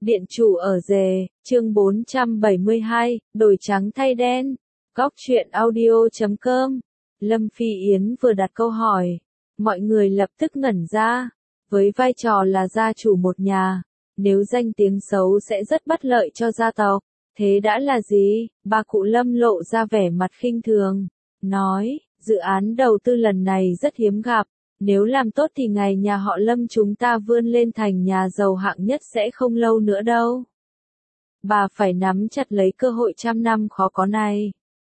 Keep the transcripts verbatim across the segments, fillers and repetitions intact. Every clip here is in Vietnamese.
Điện chủ ở rề, chương bốn trăm bảy mươi hai, đổi trắng thay đen. Góc truyện audio chấm com. Lâm Phi Yến vừa đặt câu hỏi, mọi người lập tức ngẩn ra. Với vai trò là gia chủ một nhà, nếu danh tiếng xấu sẽ rất bất lợi cho gia tộc. Thế đã là gì? Bà cụ Lâm lộ ra vẻ mặt khinh thường, nói, dự án đầu tư lần này rất hiếm gặp. Nếu làm tốt thì ngày nhà họ Lâm chúng ta vươn lên thành nhà giàu hạng nhất sẽ không lâu nữa đâu. Bà phải nắm chặt lấy cơ hội trăm năm khó có này.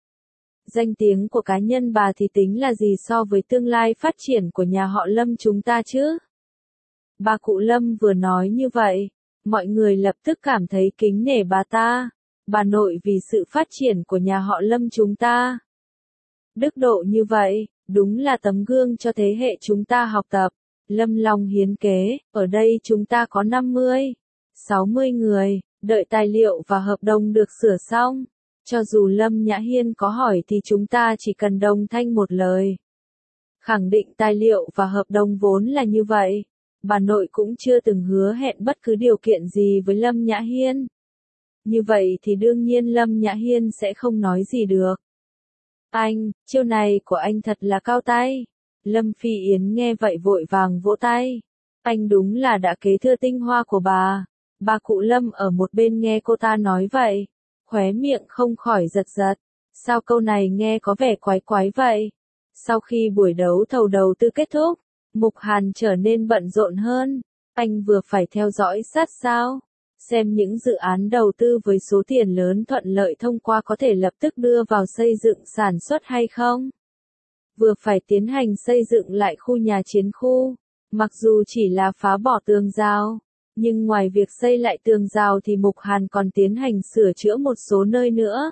Danh tiếng của cá nhân bà thì tính là gì so với tương lai phát triển của nhà họ Lâm chúng ta chứ? Bà cụ Lâm vừa nói như vậy, mọi người lập tức cảm thấy kính nể bà ta, bà nội vì sự phát triển của nhà họ Lâm chúng ta. Đức độ như vậy, đúng là tấm gương cho thế hệ chúng ta học tập. Lâm Long hiến kế, ở đây chúng ta có năm mươi, sáu mươi người, đợi tài liệu và hợp đồng được sửa xong. Cho dù Lâm Nhã Hiên có hỏi thì chúng ta chỉ cần đồng thanh một lời. Khẳng định tài liệu và hợp đồng vốn là như vậy. Bà nội cũng chưa từng hứa hẹn bất cứ điều kiện gì với Lâm Nhã Hiên. Như vậy thì đương nhiên Lâm Nhã Hiên sẽ không nói gì được. Anh, chiêu này của anh thật là cao tay. Lâm Phi Yến nghe vậy vội vàng vỗ tay. Anh đúng là đã kế thừa tinh hoa của bà. Bà cụ Lâm ở một bên nghe cô ta nói vậy, khóe miệng không khỏi giật giật. Sao câu này nghe có vẻ quái quái vậy? Sau khi buổi đấu thầu đầu tư kết thúc, Mục Hàn trở nên bận rộn hơn. Anh vừa phải theo dõi sát sao, xem những dự án đầu tư với số tiền lớn thuận lợi thông qua có thể lập tức đưa vào xây dựng sản xuất hay không. Vừa phải tiến hành xây dựng lại khu nhà chiến khu, mặc dù chỉ là phá bỏ tường rào, nhưng ngoài việc xây lại tường rào thì Mục Hàn còn tiến hành sửa chữa một số nơi nữa.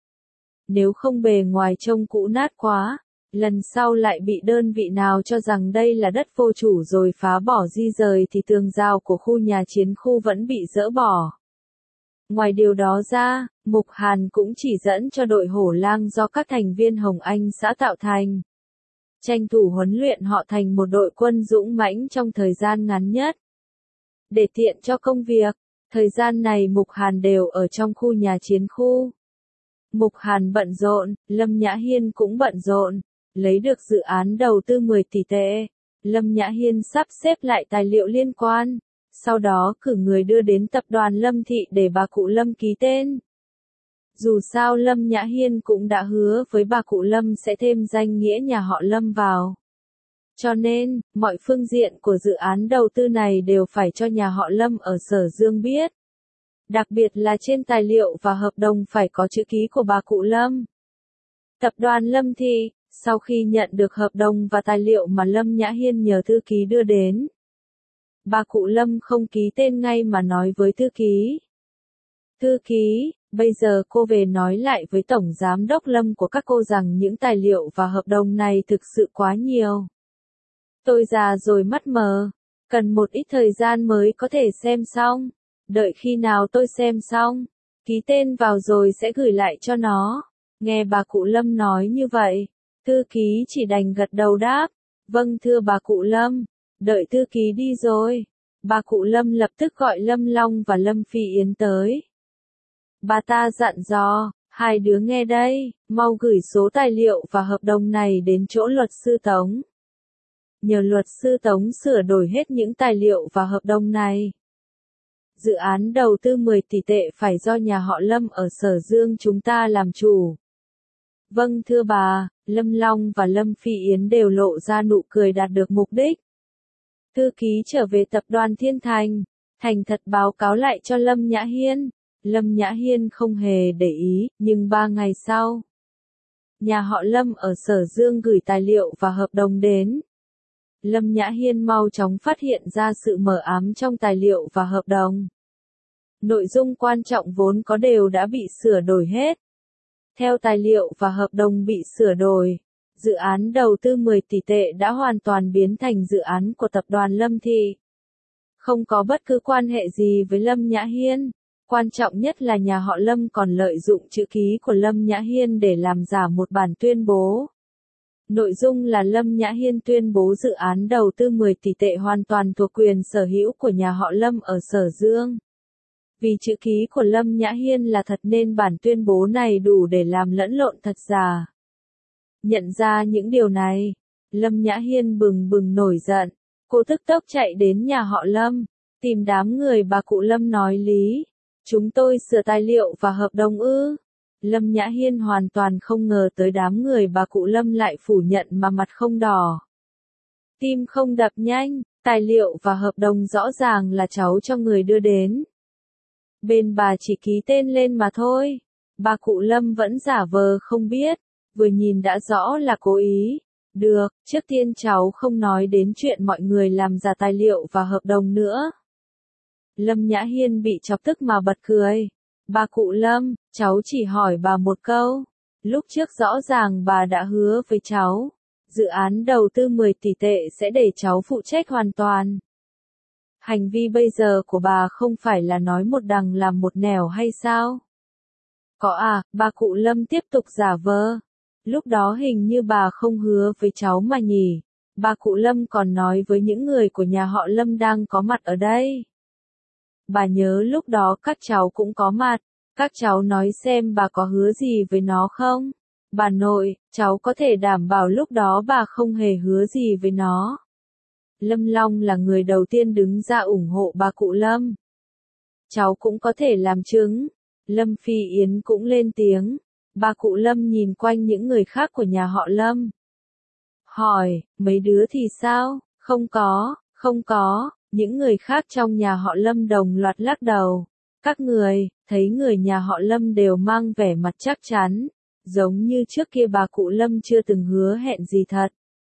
Nếu không bề ngoài trông cũ nát quá, lần sau lại bị đơn vị nào cho rằng đây là đất vô chủ rồi phá bỏ di rời thì tường rào của khu nhà chiến khu vẫn bị dỡ bỏ. Ngoài điều đó ra, Mục Hàn cũng chỉ dẫn cho đội hổ lang do các thành viên Hồng Anh xã tạo thành, tranh thủ huấn luyện họ thành một đội quân dũng mãnh trong thời gian ngắn nhất. Để tiện cho công việc, thời gian này Mục Hàn đều ở trong khu nhà chiến khu. Mục Hàn bận rộn, Lâm Nhã Hiên cũng bận rộn. Lấy được dự án đầu tư mười tỷ tệ, Lâm Nhã Hiên sắp xếp lại tài liệu liên quan, sau đó cử người đưa đến tập đoàn Lâm Thị để bà cụ Lâm ký tên. Dù sao Lâm Nhã Hiên cũng đã hứa với bà cụ Lâm sẽ thêm danh nghĩa nhà họ Lâm vào. Cho nên, mọi phương diện của dự án đầu tư này đều phải cho nhà họ Lâm ở Sở Dương biết. Đặc biệt là trên tài liệu và hợp đồng phải có chữ ký của bà cụ Lâm. Tập đoàn Lâm Thị, sau khi nhận được hợp đồng và tài liệu mà Lâm Nhã Hiên nhờ thư ký đưa đến, bà cụ Lâm không ký tên ngay mà nói với thư ký. Thư ký, bây giờ cô về nói lại với Tổng Giám đốc Lâm của các cô rằng những tài liệu và hợp đồng này thực sự quá nhiều. Tôi già rồi mắt mờ, cần một ít thời gian mới có thể xem xong. Đợi khi nào tôi xem xong, ký tên vào rồi sẽ gửi lại cho nó. Nghe bà cụ Lâm nói như vậy, thư ký chỉ đành gật đầu đáp, vâng thưa bà cụ Lâm. Đợi thư ký đi rồi, bà cụ Lâm lập tức gọi Lâm Long và Lâm Phi Yến tới. Bà ta dặn dò, hai đứa nghe đây, mau gửi số tài liệu và hợp đồng này đến chỗ luật sư Tống. Nhờ luật sư Tống sửa đổi hết những tài liệu và hợp đồng này. Dự án đầu tư mười tỷ tệ phải do nhà họ Lâm ở Sở Dương chúng ta làm chủ. Vâng thưa bà, Lâm Long và Lâm Phi Yến đều lộ ra nụ cười đạt được mục đích. Thư ký trở về tập đoàn Thiên Thành, thành thật báo cáo lại cho Lâm Nhã Hiên. Lâm Nhã Hiên không hề để ý, nhưng ba ngày sau, nhà họ Lâm ở Sở Dương gửi tài liệu và hợp đồng đến. Lâm Nhã Hiên mau chóng phát hiện ra sự mờ ám trong tài liệu và hợp đồng. Nội dung quan trọng vốn có đều đã bị sửa đổi hết. Theo tài liệu và hợp đồng bị sửa đổi, dự án đầu tư mười tỷ tệ đã hoàn toàn biến thành dự án của tập đoàn Lâm Thị. Không có bất cứ quan hệ gì với Lâm Nhã Hiên. Quan trọng nhất là nhà họ Lâm còn lợi dụng chữ ký của Lâm Nhã Hiên để làm giả một bản tuyên bố. Nội dung là Lâm Nhã Hiên tuyên bố dự án đầu tư mười tỷ tệ hoàn toàn thuộc quyền sở hữu của nhà họ Lâm ở Sở Dương. Vì chữ ký của Lâm Nhã Hiên là thật nên bản tuyên bố này đủ để làm lẫn lộn thật giả. Nhận ra những điều này, Lâm Nhã Hiên bừng bừng nổi giận. Cô tức tốc chạy đến nhà họ Lâm, tìm đám người bà cụ Lâm nói lý. Chúng tôi sửa tài liệu và hợp đồng ư? Lâm Nhã Hiên hoàn toàn không ngờ tới đám người bà cụ Lâm lại phủ nhận mà mặt không đỏ. Tim không đập nhanh, tài liệu và hợp đồng rõ ràng là cháu cho người đưa đến. Bên bà chỉ ký tên lên mà thôi. Bà cụ Lâm vẫn giả vờ không biết, vừa nhìn đã rõ là cố ý. Được, trước tiên cháu không nói đến chuyện mọi người làm giả tài liệu và hợp đồng nữa. Lâm Nhã Hiên bị chọc tức mà bật cười. Bà cụ Lâm, cháu chỉ hỏi bà một câu. Lúc trước rõ ràng bà đã hứa với cháu. Dự án đầu tư mười tỷ tệ sẽ để cháu phụ trách hoàn toàn. Hành vi bây giờ của bà không phải là nói một đằng làm một nẻo hay sao? Có à, bà cụ Lâm tiếp tục giả vờ. Lúc đó hình như bà không hứa với cháu mà nhỉ. Bà cụ Lâm còn nói với những người của nhà họ Lâm đang có mặt ở đây. Bà nhớ lúc đó các cháu cũng có mặt. Các cháu nói xem bà có hứa gì với nó không? Bà nội, cháu có thể đảm bảo lúc đó bà không hề hứa gì với nó. Lâm Long là người đầu tiên đứng ra ủng hộ bà cụ Lâm. Cháu cũng có thể làm chứng. Lâm Phi Yến cũng lên tiếng. Bà cụ Lâm nhìn quanh những người khác của nhà họ Lâm. Hỏi, mấy đứa thì sao? Không có, không có. Những người khác trong nhà họ Lâm đồng loạt lắc đầu. Các người, thấy người nhà họ Lâm đều mang vẻ mặt chắc chắn. Giống như trước kia bà cụ Lâm chưa từng hứa hẹn gì thật.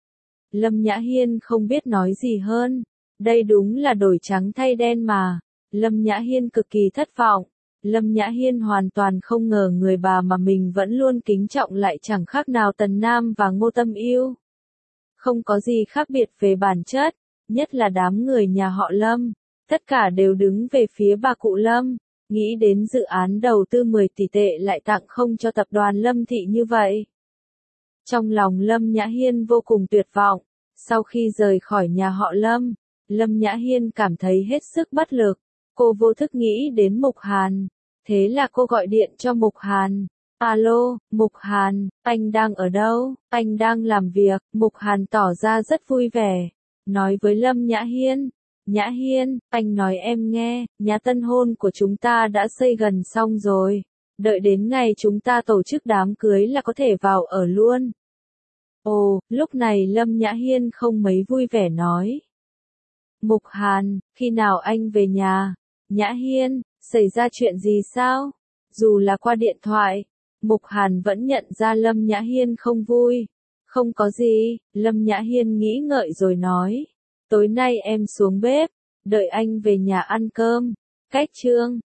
Lâm Nhã Hiên không biết nói gì hơn. Đây đúng là đổi trắng thay đen mà. Lâm Nhã Hiên cực kỳ thất vọng. Lâm Nhã Hiên hoàn toàn không ngờ người bà mà mình vẫn luôn kính trọng lại chẳng khác nào Tần Nam và Ngô Tâm Yêu. Không có gì khác biệt về bản chất, nhất là đám người nhà họ Lâm. Tất cả đều đứng về phía bà cụ Lâm. Nghĩ đến dự án đầu tư mười tỷ tệ lại tặng không cho tập đoàn Lâm Thị như vậy. Trong lòng Lâm Nhã Hiên vô cùng tuyệt vọng. Sau khi rời khỏi nhà họ Lâm, Lâm Nhã Hiên cảm thấy hết sức bất lực. Cô vô thức nghĩ đến Mục Hàn. Thế là cô gọi điện cho Mục Hàn. Alo, Mục Hàn, anh đang ở đâu? Anh đang làm việc. Mục Hàn tỏ ra rất vui vẻ. Nói với Lâm Nhã Hiên. Nhã Hiên, anh nói em nghe, nhà tân hôn của chúng ta đã xây gần xong rồi. Đợi đến ngày chúng ta tổ chức đám cưới là có thể vào ở luôn. Ồ, lúc này Lâm Nhã Hiên không mấy vui vẻ nói. Mục Hàn, khi nào anh về nhà? Nhã Hiên, xảy ra chuyện gì sao? Dù là qua điện thoại, Mục Hàn vẫn nhận ra Lâm Nhã Hiên không vui. Không có gì, Lâm Nhã Hiên nghĩ ngợi rồi nói. Tối nay em xuống bếp, đợi anh về nhà ăn cơm. Cách chương